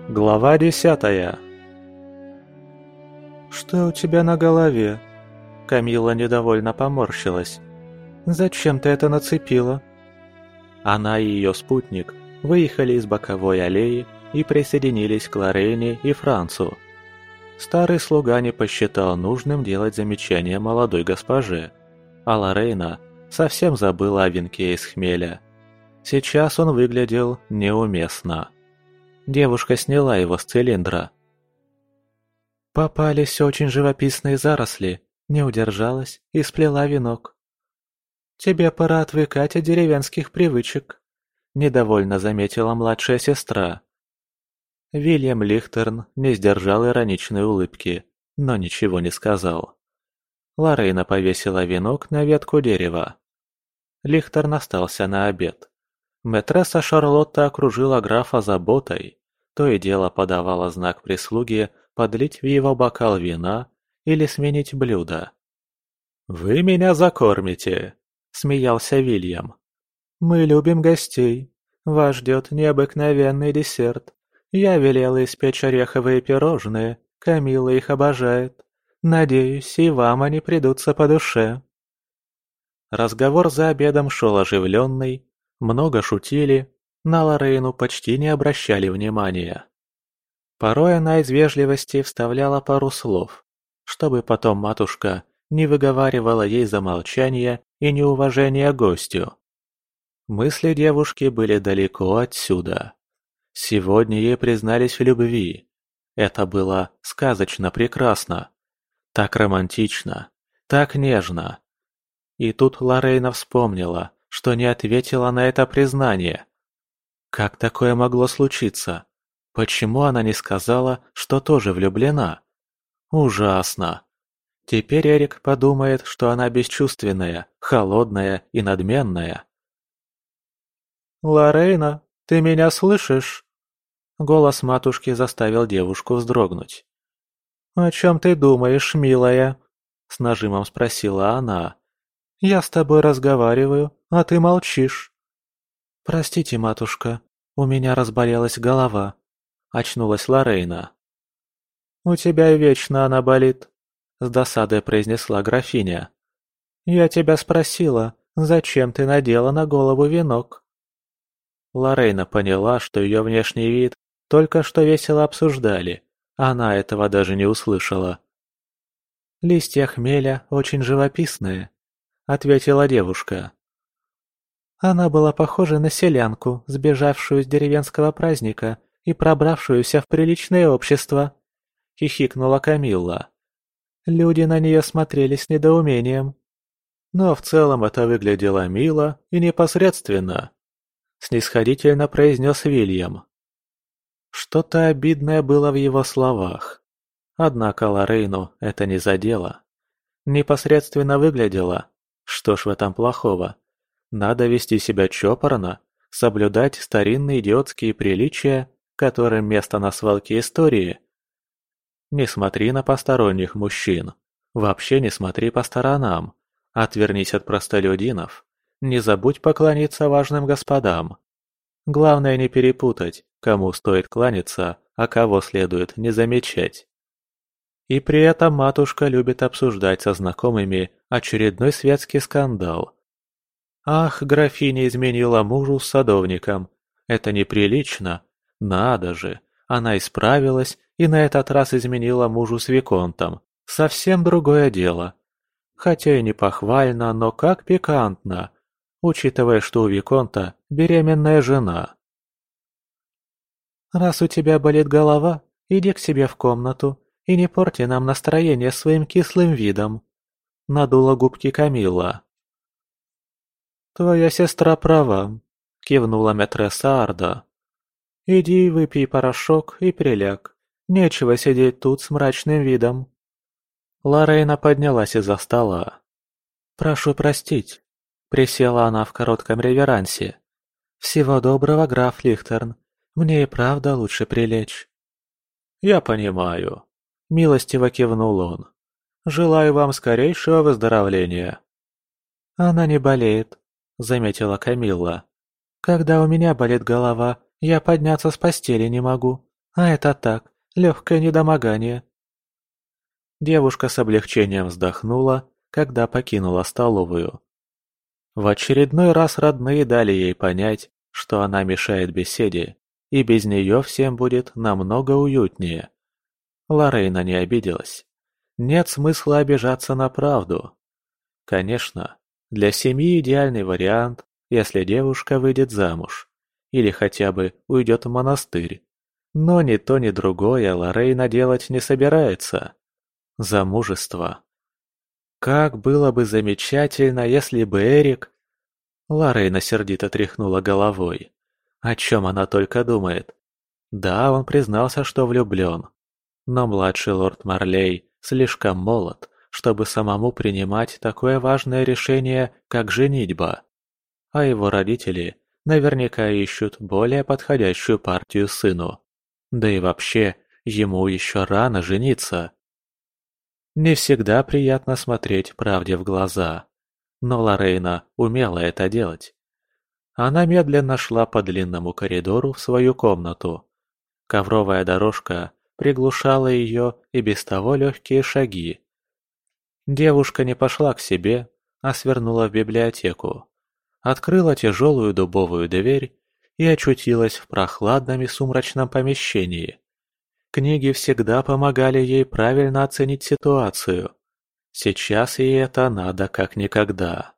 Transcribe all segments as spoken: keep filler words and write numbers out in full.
Глава десятая. «Что у тебя на голове?» Камилла недовольно поморщилась. «Зачем ты это нацепила?» Она и ее спутник выехали из боковой аллеи и присоединились к Лорейне и Францу. Старый слуга не посчитал нужным делать замечание молодой госпоже, а Лорейна совсем забыла о венке из хмеля. Сейчас он выглядел неуместно. Девушка сняла его с цилиндра. «Попались очень живописные заросли», не удержалась и сплела венок. «Тебе пора отвыкать от деревенских привычек», – недовольно заметила младшая сестра. Вильям Лихтерн не сдержал ироничной улыбки, но ничего не сказал. Лорейна повесила венок на ветку дерева. Лихтерн остался на обед. Мэтресса Шарлотта окружила графа заботой, то и дело подавала знак прислуге подлить в его бокал вина или сменить блюдо. «Вы меня закормите», – смеялся Вильям. «Мы любим гостей. Вас ждет необыкновенный десерт. Я велела испечь ореховые пирожные, Камилла их обожает. Надеюсь, и вам они придутся по душе». Разговор за обедом шел оживленный, много шутили, на Лорейну почти не обращали внимания. Порой она из вежливости вставляла пару слов, чтобы потом матушка не выговаривала ей за молчание и неуважение гостю. Мысли девушки были далеко отсюда. Сегодня ей признались в любви. Это было сказочно прекрасно. Так романтично, так нежно. И тут Лорейна вспомнила, что не ответила на это признание. Как такое могло случиться? Почему она не сказала, что тоже влюблена? Ужасно. Теперь Эрик подумает, что она бесчувственная, холодная и надменная. «Лорейна, ты меня слышишь?» Голос матушки заставил девушку вздрогнуть. «О чем ты думаешь, милая?» С нажимом спросила она. «Я с тобой разговариваю, а ты молчишь». «Простите, матушка, у меня разболелась голова», — очнулась Лорейна. «У тебя вечно она болит», — с досадой произнесла графиня. «Я тебя спросила, зачем ты надела на голову венок?» Лорейна поняла, что ее внешний вид только что весело обсуждали, а она этого даже не услышала. «Листья хмеля очень живописные», — ответила девушка. Она была похожа на селянку, сбежавшую с деревенского праздника и пробравшуюся в приличное общество, — хихикнула Камилла. Люди на нее смотрели с недоумением. Но в целом это выглядело мило и непосредственно, — снисходительно произнес Вильям. Что-то обидное было в его словах. Однако Лорейну это не задело. Непосредственно выглядело. Что ж в этом плохого? Надо вести себя чопорно, соблюдать старинные идиотские приличия, которым место на свалке истории. Не смотри на посторонних мужчин. Вообще не смотри по сторонам. Отвернись от простолюдинов. Не забудь поклониться важным господам. Главное не перепутать, кому стоит кланяться, а кого следует не замечать. И при этом матушка любит обсуждать со знакомыми очередной светский скандал. Ах, графиня изменила мужу с садовником. Это неприлично. Надо же, она исправилась и на этот раз изменила мужу с виконтом. Совсем другое дело. Хотя и не похвально, но как пикантно, учитывая, что у виконта беременная жена. «Раз у тебя болит голова, иди к себе в комнату и не порти нам настроение своим кислым видом», — надула губки Камилла. «Твоя сестра права», — кивнула мэтресса Арда. «Иди выпей порошок и приляг. Нечего сидеть тут с мрачным видом». Лорейна поднялась из-за стола. «Прошу простить», — присела она в коротком реверансе. «Всего доброго, граф Лихтерн. Мне и правда лучше прилечь». «Я понимаю», — милостиво кивнул он. «Желаю вам скорейшего выздоровления». «Она не болеет», — заметила Камилла. «Когда у меня болит голова, я подняться с постели не могу. А это так, легкое недомогание. Девушка с облегчением вздохнула, когда покинула столовую. В очередной раз родные дали ей понять, что она мешает беседе, и без нее всем будет намного уютнее. Лорейна не обиделась. Нет смысла обижаться на правду. Конечно, для семьи идеальный вариант, если девушка выйдет замуж. Или хотя бы уйдет в монастырь. Но ни то, ни другое Лорейна делать не собирается. Замужество. Как было бы замечательно, если бы Эрик... Лорейна сердито тряхнула головой. О чем она только думает. Да, он признался, что влюблен. Но младший лорд Марлей слишком молод, чтобы самому принимать такое важное решение, как женитьба. А его родители наверняка ищут более подходящую партию сыну. Да и вообще, ему еще рано жениться. Не всегда приятно смотреть правде в глаза. Но Лорейна умела это делать. Она медленно шла по длинному коридору в свою комнату. Ковровая дорожка приглушала ее и без того легкие шаги. Девушка не пошла к себе, а свернула в библиотеку. Открыла тяжелую дубовую дверь и очутилась в прохладном и сумрачном помещении. Книги всегда помогали ей правильно оценить ситуацию. Сейчас ей это надо как никогда.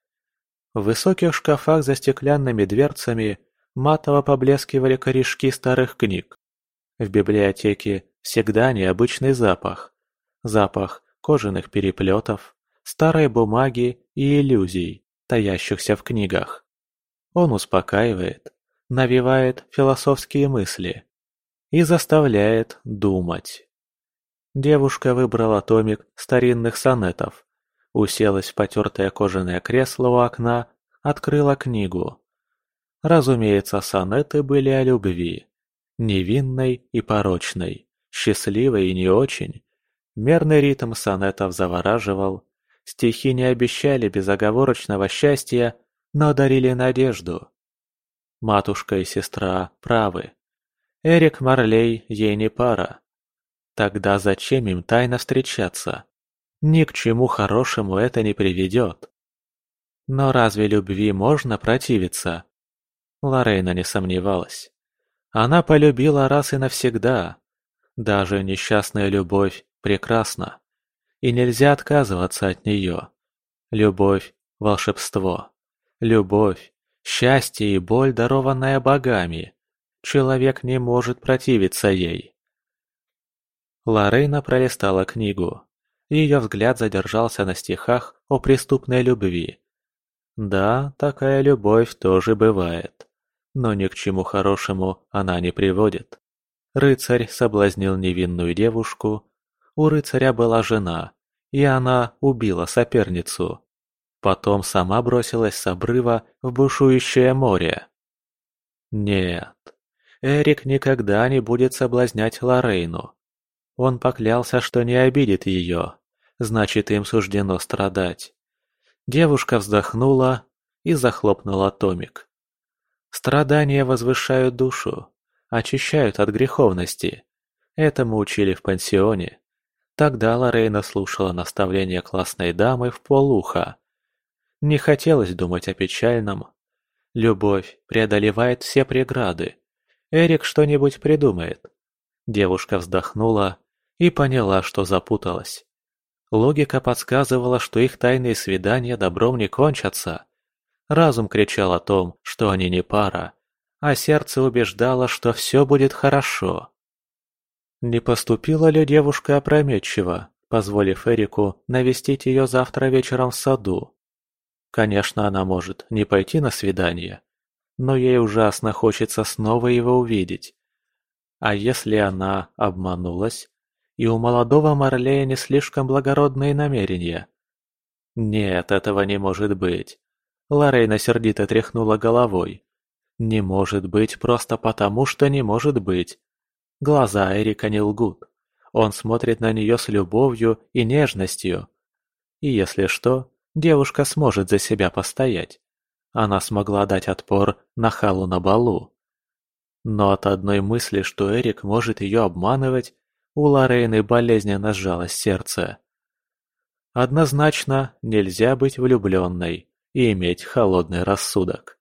В высоких шкафах за стеклянными дверцами матово поблескивали корешки старых книг. В библиотеке всегда необычный запах. Запах кожаных переплетов, старой бумаги и иллюзий, таящихся в книгах. Он успокаивает, навевает философские мысли и заставляет думать. Девушка выбрала томик старинных сонетов, уселась в потертое кожаное кресло у окна, открыла книгу. Разумеется, сонеты были о любви. Невинной и порочной, счастливой и не очень. Мерный ритм сонетов завораживал. Стихи не обещали безоговорочного счастья, но дарили надежду. Матушка и сестра правы. Эрик Марлей ей не пара. Тогда зачем им тайно встречаться? Ни к чему хорошему это не приведет. Но разве любви можно противиться? Лорейна не сомневалась. Она полюбила раз и навсегда. Даже несчастная любовь прекрасна. И нельзя отказываться от нее. Любовь – волшебство. Любовь – счастье и боль, дарованная богами. Человек не может противиться ей. Лорейна пролистала книгу. Ее взгляд задержался на стихах о преступной любви. Да, такая любовь тоже бывает. Но ни к чему хорошему она не приводит. Рыцарь соблазнил невинную девушку. У рыцаря была жена, и она убила соперницу. Потом сама бросилась с обрыва в бушующее море. Нет, Эрик никогда не будет соблазнять Лорейну. Он поклялся, что не обидит ее, значит, им суждено страдать. Девушка вздохнула и захлопнула томик. Страдания возвышают душу, очищают от греховности. Этому учили в пансионе. Тогда Лорейна слушала наставления классной дамы вполуха. Не хотелось думать о печальном. Любовь преодолевает все преграды. Эрик что-нибудь придумает. Девушка вздохнула и поняла, что запуталась. Логика подсказывала, что их тайные свидания добром не кончатся. Разум кричал о том, что они не пара, а сердце убеждало, что все будет хорошо. Не поступила ли девушка опрометчиво, позволив Эрику навестить ее завтра вечером в саду? Конечно, она может не пойти на свидание, но ей ужасно хочется снова его увидеть. А если она обманулась, и у молодого Марлея не слишком благородные намерения? Нет, этого не может быть. Лорейна сердито тряхнула головой. Не может быть просто потому, что не может быть. Глаза Эрика не лгут. Он смотрит на нее с любовью и нежностью. И если что, девушка сможет за себя постоять. Она смогла дать отпор нахалу на балу. Но от одной мысли, что Эрик может ее обманывать, у Лорейны болезненно сжалось сердце. Однозначно нельзя быть влюбленной и иметь холодный рассудок.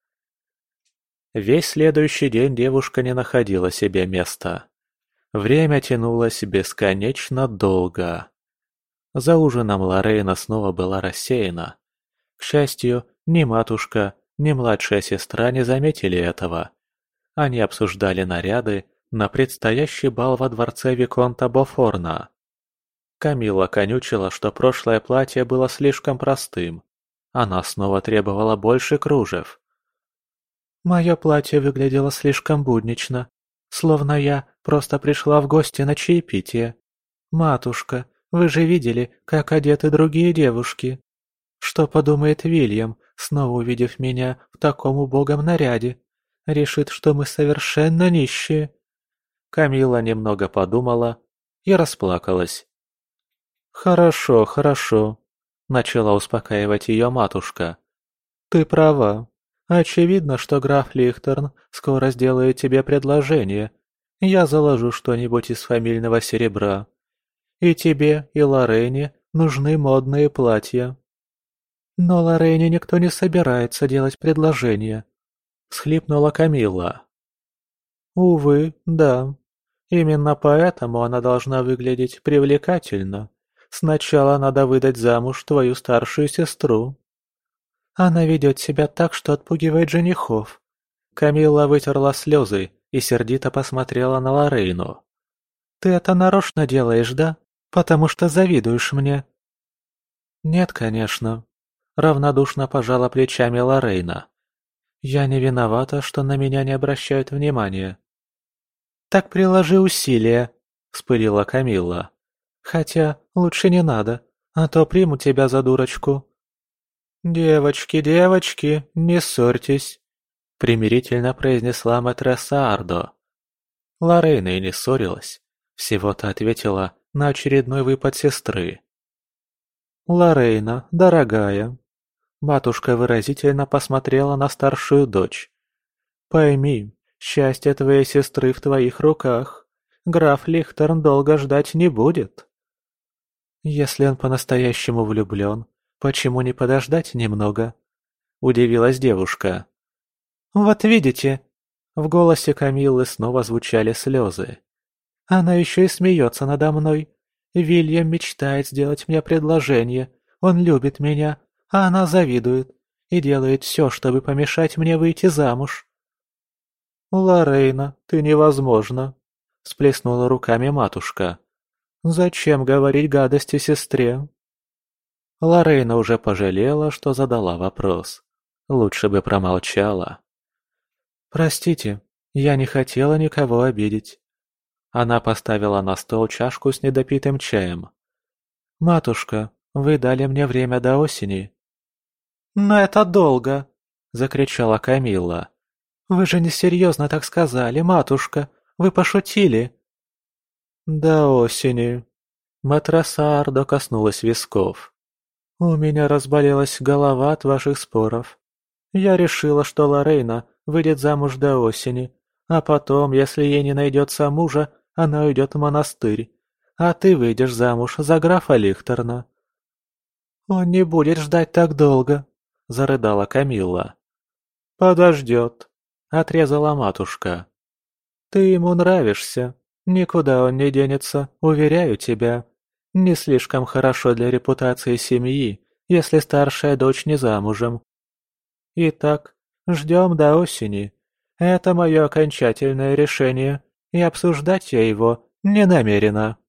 Весь следующий день девушка не находила себе места. Время тянулось бесконечно долго. За ужином Лорейна снова была рассеяна. К счастью, ни матушка, ни младшая сестра не заметили этого. Они обсуждали наряды на предстоящий бал во дворце Виконта Бофорна. Камилла конючила, что прошлое платье было слишком простым. Она снова требовала больше кружев. «Мое платье выглядело слишком буднично, словно я просто пришла в гости на чаепитие. Матушка, вы же видели, как одеты другие девушки. Что подумает Вильям, снова увидев меня в таком убогом наряде? Решит, что мы совершенно нищие». Камилла немного подумала и расплакалась. «Хорошо, хорошо», — начала успокаивать ее матушка. «Ты права. Очевидно, что граф Лихтерн скоро сделает тебе предложение. Я заложу что-нибудь из фамильного серебра. И тебе, и Лорейне нужны модные платья». «Но Лорейне никто не собирается делать предложение», — всхлипнула Камилла. «Увы, да. Именно поэтому она должна выглядеть привлекательно. Сначала надо выдать замуж твою старшую сестру». «Она ведет себя так, что отпугивает женихов». Камилла вытерла слезы и сердито посмотрела на Лорейну. «Ты это нарочно делаешь, да? Потому что завидуешь мне». «Нет, конечно», — равнодушно пожала плечами Лорейна. «Я не виновата, что на меня не обращают внимания». «Так приложи усилия», — вспылила Камилла. «Хотя лучше не надо, а то приму тебя за дурочку». «Девочки, девочки, не ссорьтесь», — примирительно произнесла матресса Ардо. Лорейна и не ссорилась, всего-то ответила на очередной выпад сестры. «Лорейна, дорогая», — матушка выразительно посмотрела на старшую дочь. «Пойми, счастье твоей сестры в твоих руках. Граф Лихтерн долго ждать не будет». «Если он по-настоящему влюблен, почему не подождать немного?» – удивилась девушка. «Вот видите!» – в голосе Камиллы снова звучали слезы. «Она еще и смеется надо мной. Вильям мечтает сделать мне предложение. Он любит меня, а она завидует и делает все, чтобы помешать мне выйти замуж». «Лорейна, ты невозможна!» – всплеснула руками матушка. «Зачем говорить гадости сестре?» Лорейна уже пожалела, что задала вопрос. Лучше бы промолчала. «Простите, я не хотела никого обидеть». Она поставила на стол чашку с недопитым чаем. «Матушка, вы дали мне время до осени». «Но это долго!» – закричала Камилла. «Вы же несерьезно так сказали, матушка. Вы пошутили». «До осени». Матресса Ардо коснулась висков. «У меня разболелась голова от ваших споров. Я решила, что Лорейна выйдет замуж до осени, а потом, если ей не найдется мужа, она уйдет в монастырь, а ты выйдешь замуж за графа Лихтерна». «Он не будет ждать так долго», — зарыдала Камилла. «Подождет», — отрезала матушка. «Ты ему нравишься. Никуда он не денется, уверяю тебя. Не слишком хорошо для репутации семьи, если старшая дочь не замужем. Итак, ждем до осени. Это мое окончательное решение, и обсуждать я его не намерена».